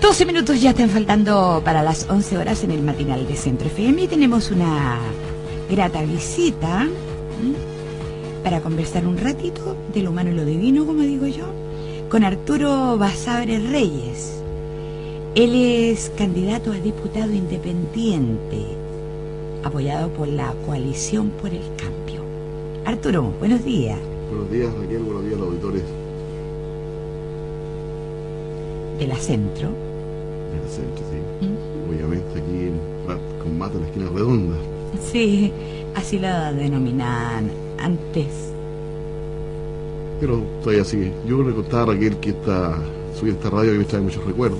12 minutos ya están faltando para las 11 horas en el matinal de Centro FM y tenemos una grata visita para conversar un ratito de lo humano y lo divino, como digo yo, con Arturo Basabre Reyes. Él es candidato a diputado independiente, apoyado por la Coalición por el Cambio. Arturo, buenos días. Buenos días, Raquel, buenos días a los auditores. De la Centro. De la Centro, sí. Obviamente aquí con Mata en la esquina redonda. Sí, así la denominaban antes. Pero todavía sigue. Yo le contaba a Raquel que subí a esta radio que me trae muchos recuerdos.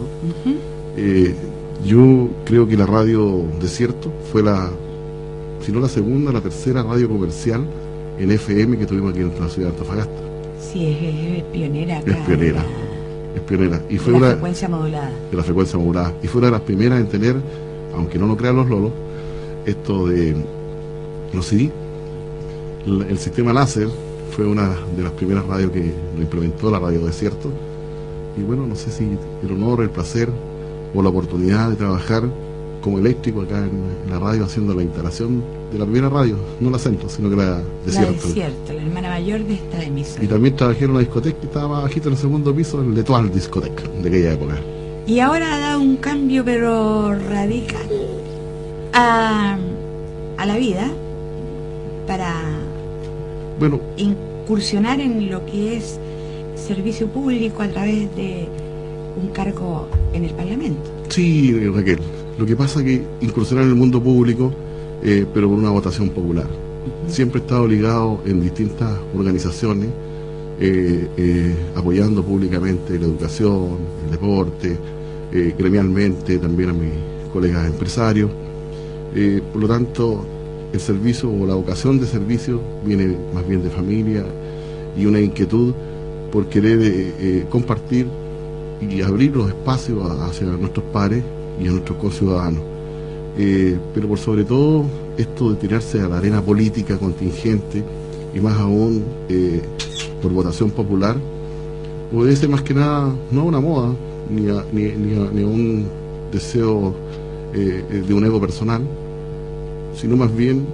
Yo creo que la radio Desierto fue si no la segunda, la tercera radio comercial en FM que tuvimos aquí en la ciudad de Antofagasta. Sí, es pionera acá. Es pionera. Y fue de la frecuencia modulada. De la frecuencia modulada. Y fue una de las primeras en tener, aunque no lo crean los lolos, esto de los CD. El sistema láser fue una de las primeras radios que lo implementó la radio Desierto. Y bueno, no sé si el honor, el placer o la oportunidad de trabajar como eléctrico acá en la radio haciendo la instalación de la primera radio, no la Centro, sino que la Desierto. La Desierto, la hermana mayor de esta emisora. Y también trabajé en una discoteca que estaba bajito en el segundo piso, el L'Etoile Discoteca, de aquella época. Y ahora ha dado un cambio pero radical a la vida para incursionar en lo que es servicio público a través de un cargo en el Parlamento. Sí, Raquel. Lo que pasa es que incursionar en el mundo público, pero por una votación popular. Siempre he estado ligado en distintas organizaciones, apoyando públicamente la educación, el deporte, gremialmente también a mis colegas empresarios. Por lo tanto, el servicio o la vocación de servicio viene más bien de familia y una inquietud por querer compartir y abrir los espacios hacia nuestros pares y a nuestros conciudadanos. Pero por sobre todo esto de tirarse a la arena política contingente y más aún por votación popular obedece más que nada no a una moda ni a un deseo de un ego personal, sino más bien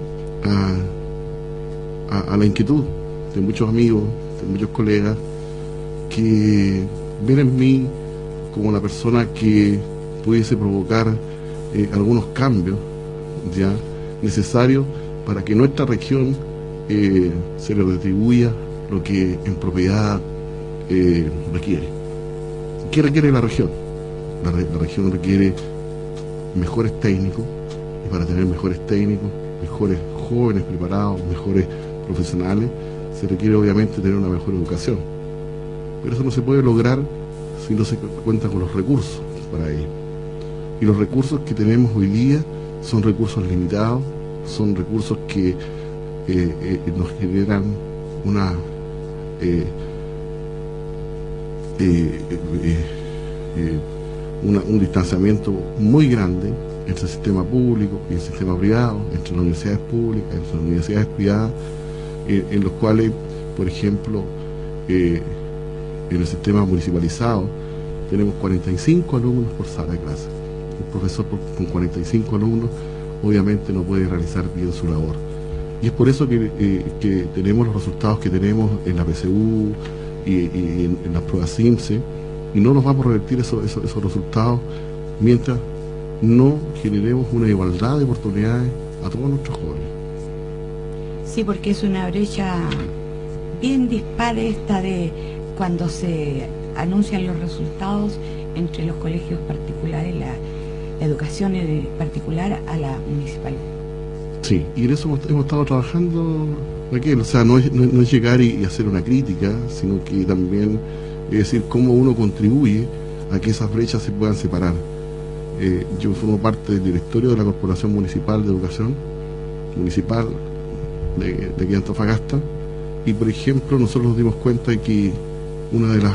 a la inquietud de muchos amigos, de muchos colegas que ven en mí como una persona que pudiese provocar algunos cambios ya necesarios para que nuestra región se le retribuya lo que en propiedad requiere. ¿Qué requiere la región? La región requiere mejores técnicos, y para tener mejores técnicos, mejores jóvenes preparados, mejores profesionales, se requiere obviamente tener una mejor educación. Pero eso no se puede lograr si no se cuenta con los recursos para ello. Y los recursos que tenemos hoy día son recursos limitados, son recursos que nos generan un distanciamiento muy grande entre el sistema público y el sistema privado, entre las universidades públicas, entre las universidades privadas, en los cuales, por ejemplo, en el sistema municipalizado tenemos 45 alumnos por sala de clase. Un profesor con 45 alumnos obviamente no puede realizar bien su labor. Y es por eso que tenemos los resultados que tenemos en la PSU y en las pruebas CIMSE, y no nos vamos a revertir esos resultados mientras no generemos una igualdad de oportunidades a todos nuestros jóvenes. Sí, porque es una brecha bien dispar esta de cuando se anuncian los resultados entre los colegios particulares, la educación particular a la municipal. Sí, y en eso hemos estado trabajando, Raquel. O sea, no es llegar y hacer una crítica, sino que también es decir cómo uno contribuye a que esas brechas se puedan separar. Yo formo parte del directorio de la Corporación Municipal de Educación Municipal de aquí de Antofagasta, y por ejemplo nosotros nos dimos cuenta de que una de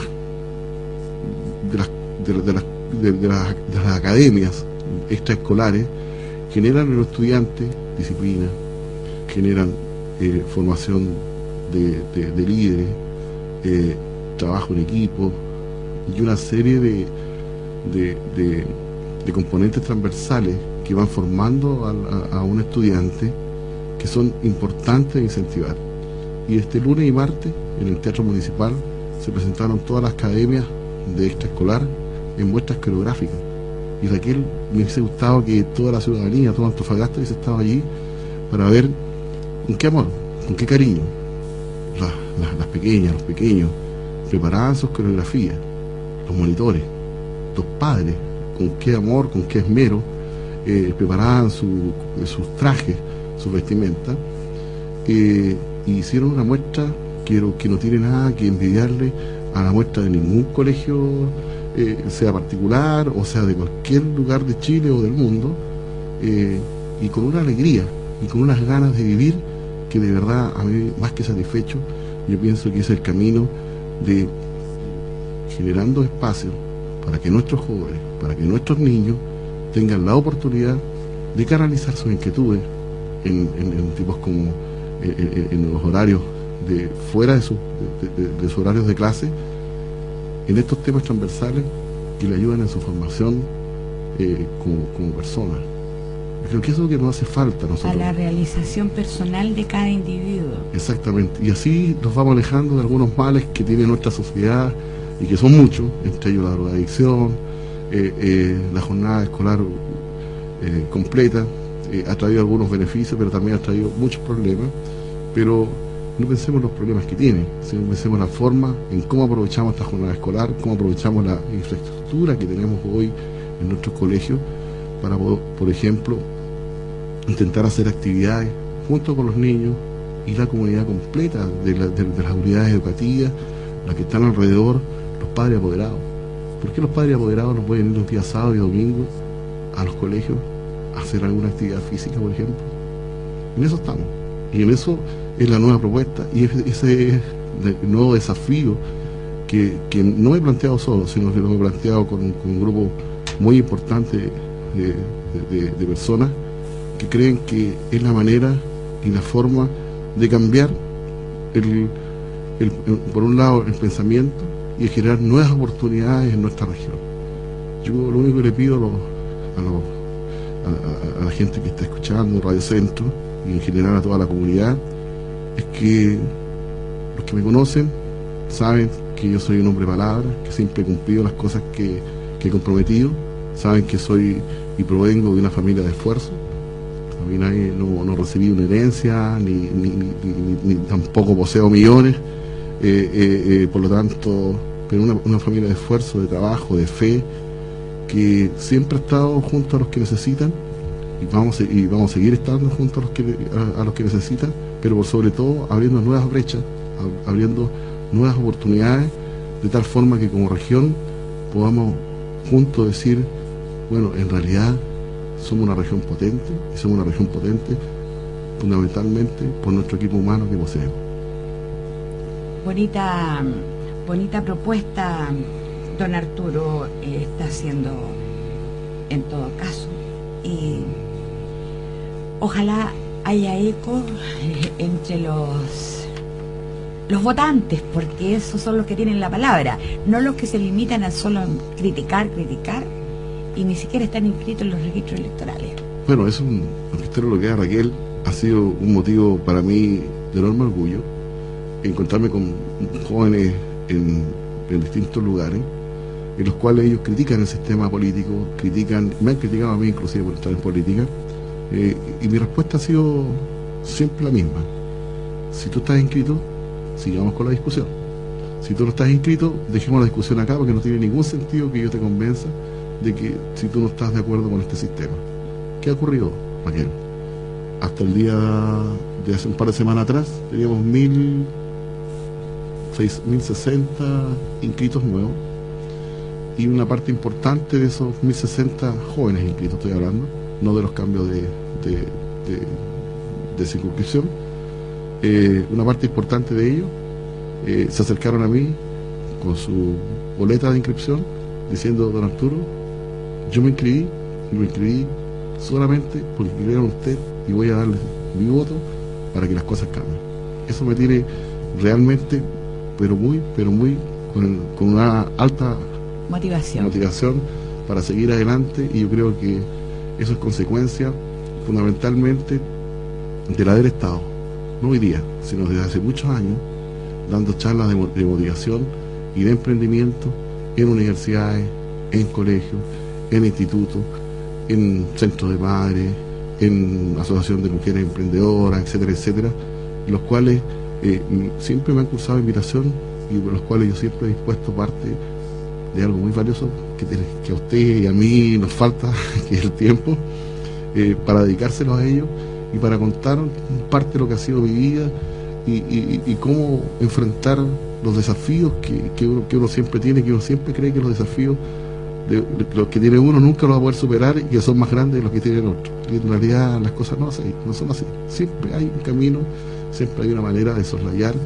las academias extraescolares generan en los estudiantes disciplina, generan formación de líderes, trabajo en equipo y una serie de componentes transversales que van formando a un estudiante, que son importantes de incentivar. Y este lunes y martes en el Teatro Municipal se presentaron todas las academias de extraescolar en muestras coreográficas. Y Raquel, me hubiese gustado que toda la ciudadanía, toda Antofagasta hubiese estado allí para ver con qué amor, con qué cariño las pequeñas, los pequeños preparaban sus coreografías, los monitores, los padres, con qué amor, con qué esmero preparaban sus trajes, sus vestimentas, y hicieron una muestra que no tiene nada que envidiarle a la muestra de ningún colegio, sea particular o sea de cualquier lugar de Chile o del mundo, y con una alegría y con unas ganas de vivir que de verdad a mí, más que satisfecho, yo pienso que es el camino de generando espacios para que nuestros jóvenes, para que nuestros niños tengan la oportunidad de canalizar sus inquietudes en tipos como en los horarios de fuera de sus horarios de clase, en estos temas transversales que le ayudan en su formación como persona. Creo que eso es lo que nos hace falta a nosotros. A la realización personal de cada individuo. Exactamente. Y así nos vamos alejando de algunos males que tiene nuestra sociedad, y que son muchos, entre ellos la drogadicción, la jornada escolar completa, ha traído algunos beneficios, pero también ha traído muchos problemas. Pero no pensemos en los problemas que tiene, sino pensemos en la forma, en cómo aprovechamos esta jornada escolar, cómo aprovechamos la infraestructura que tenemos hoy en nuestros colegios para, por ejemplo, intentar hacer actividades junto con los niños y la comunidad completa de las unidades educativas, las que están alrededor, los padres apoderados. ¿Por qué los padres apoderados no pueden ir los días sábados y domingos a los colegios a hacer alguna actividad física, por ejemplo? En eso estamos. Y en eso es la nueva propuesta, y ese es el nuevo desafío que no he planteado solo, sino que lo he planteado con un grupo muy importante de personas que creen que es la manera y la forma de cambiar por un lado el pensamiento y de generar nuevas oportunidades en nuestra región. Yo lo único que le pido a la gente que está escuchando Radio Centro y en general a toda la comunidad es que los que me conocen saben que yo soy un hombre de palabra, que siempre he cumplido las cosas que he comprometido, saben que soy y provengo de una familia de esfuerzo. A mí nadie, no recibí una herencia, ni tampoco poseo millones, por lo tanto, pero una familia de esfuerzo, de trabajo, de fe, que siempre ha estado junto a los que necesitan, y vamos a seguir estando junto a los que necesitan, pero por sobre todo abriendo nuevas brechas, abriendo nuevas oportunidades, de tal forma que como región podamos juntos decir, bueno, en realidad somos una región potente, y somos una región potente fundamentalmente por nuestro equipo humano que poseemos. Bonita propuesta, don Arturo, está haciendo en todo caso, y ojalá haya eco entre los votantes, porque esos son los que tienen la palabra, no los que se limitan a solo criticar, y ni siquiera están inscritos en los registros electorales. Bueno, eso, lo que da Raquel, ha sido un motivo para mí de enorme orgullo, encontrarme con jóvenes en distintos lugares, en los cuales ellos critican el sistema político, me han criticado a mí inclusive por estar en política, y mi respuesta ha sido siempre la misma. Si tú estás inscrito, sigamos con la discusión. Si tú no estás inscrito, dejemos la discusión acá, porque no tiene ningún sentido que yo te convenza de que si tú no estás de acuerdo con este sistema. ¿Qué ha ocurrido, Raquel? Hasta el día de hace un par de semanas atrás teníamos 1.060 inscritos nuevos, y una parte importante de esos 1.060 jóvenes inscritos, estoy hablando, no de los cambios de circunscripción, una parte importante de ellos se acercaron a mí con su boleta de inscripción diciendo: don Arturo, yo me inscribí solamente porque inscribieron usted, y voy a darle mi voto para que las cosas cambien. Eso me tiene realmente, pero muy con una alta motivación para seguir adelante, y yo creo que eso es consecuencia fundamentalmente del haber estado, no hoy día, sino desde hace muchos años, dando charlas de motivación y de emprendimiento en universidades, en colegios, en institutos, en centros de madres, en asociación de mujeres emprendedoras, etcétera, etcétera, los cuales siempre me han cursado invitación, y por los cuales yo siempre he dispuesto parte de algo muy valioso que a usted y a mí nos falta, que es el tiempo, para dedicárselo a ellos y para contar parte de lo que ha sido mi vida y cómo enfrentar los desafíos que uno siempre tiene, que uno siempre cree que los desafíos de los que tiene uno nunca los va a poder superar, y que son más grandes de los que tienen otros. Y en realidad las cosas no son así. Siempre hay un camino, siempre hay una manera de soslayar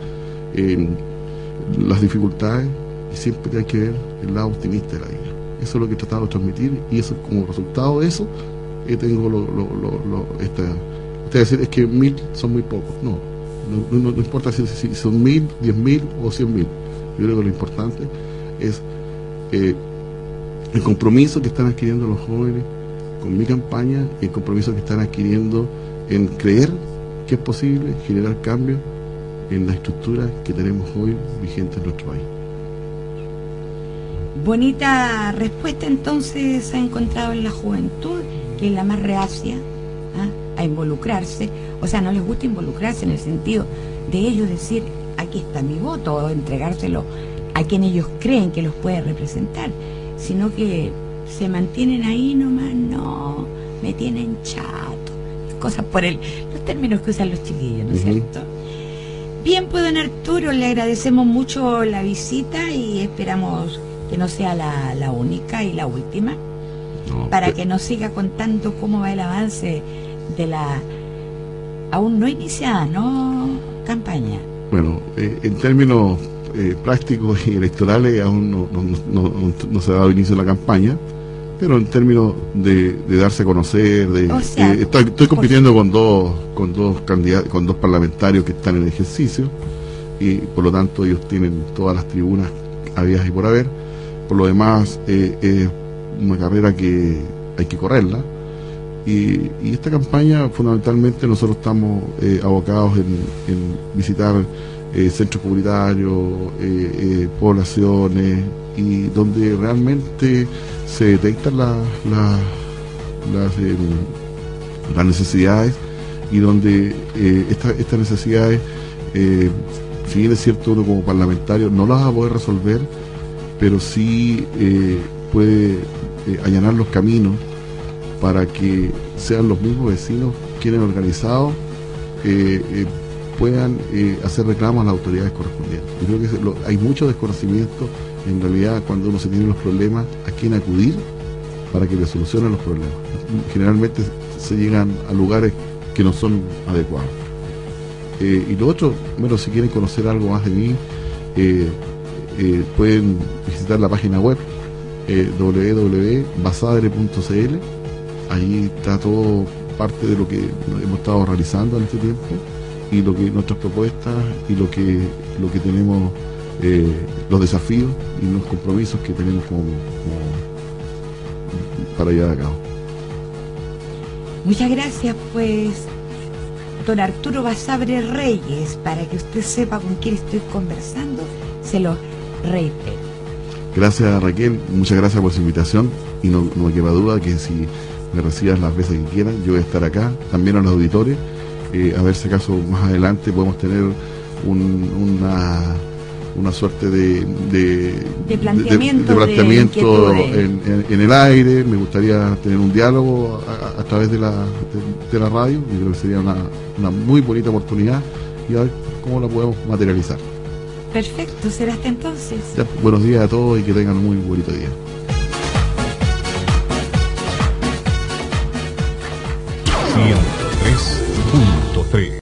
las dificultades, y siempre hay que ver el lado optimista de la vida. Eso es lo que he tratado de transmitir, y eso, como resultado de eso, tengo decir, es que 1000 son muy pocos. No importa si son 1000, 10.000 o 100.000. Yo creo que lo importante es el compromiso que están adquiriendo los jóvenes con mi campaña, y el compromiso que están adquiriendo en creer que es posible generar cambios en la estructura que tenemos hoy vigente en nuestro país. Bonita respuesta entonces ha encontrado en la juventud, que es la más reacia a involucrarse, o sea, no les gusta involucrarse en el sentido de ellos decir, aquí está mi voto, o entregárselo a quien ellos creen que los puede representar, sino que se mantienen ahí nomás, no, me tienen chato, cosas por los términos que usan los chiquillos, ¿no es cierto? Bien, pues don Arturo, le agradecemos mucho la visita y esperamos que no sea la única y la última, para que nos siga contando cómo va el avance de la aún no iniciada campaña. Bueno, en términos prácticos y electorales aún no se ha dado inicio a la campaña, pero en términos de darse a conocer, estoy compitiendo con dos candidatos, con dos parlamentarios que están en ejercicio, y por lo tanto ellos tienen todas las tribunas habidas y por haber. Por lo demás, es una carrera que hay que correrla, y esta campaña fundamentalmente nosotros estamos abocados en visitar centros comunitarios, poblaciones, y donde realmente se detectan las necesidades, y donde estas necesidades, si bien es cierto, uno como parlamentario no las va a poder resolver, pero sí puede allanar los caminos para que sean los mismos vecinos quienes organizados puedan hacer reclamos a las autoridades correspondientes. Yo creo que hay mucho desconocimiento en realidad cuando uno se tiene los problemas, a quién acudir para que le solucionen los problemas. Generalmente se llegan a lugares que no son adecuados. Y lo otro, bueno, si quieren conocer algo más de mí, pueden visitar la página web www.basadre.cl. Ahí está todo parte de lo que hemos estado realizando en este tiempo, y nuestras propuestas, y lo que tenemos, los desafíos y los compromisos que tenemos como para llevar a cabo. Muchas gracias, pues, don Arturo Basadre Reyes. Para que usted sepa con quién estoy conversando, se lo reitero. Gracias, Raquel, muchas gracias por su invitación, y no me queda duda que si me recibas las veces que quieran, yo voy a estar acá, también a los auditores, a ver si acaso más adelante podemos tener una suerte de planteamiento en el aire. Me gustaría tener un diálogo a través de la radio. Yo creo que sería una muy bonita oportunidad, y a ver cómo la podemos materializar. Perfecto, será hasta entonces. Ya, buenos días a todos y que tengan un muy bonito día. 103.3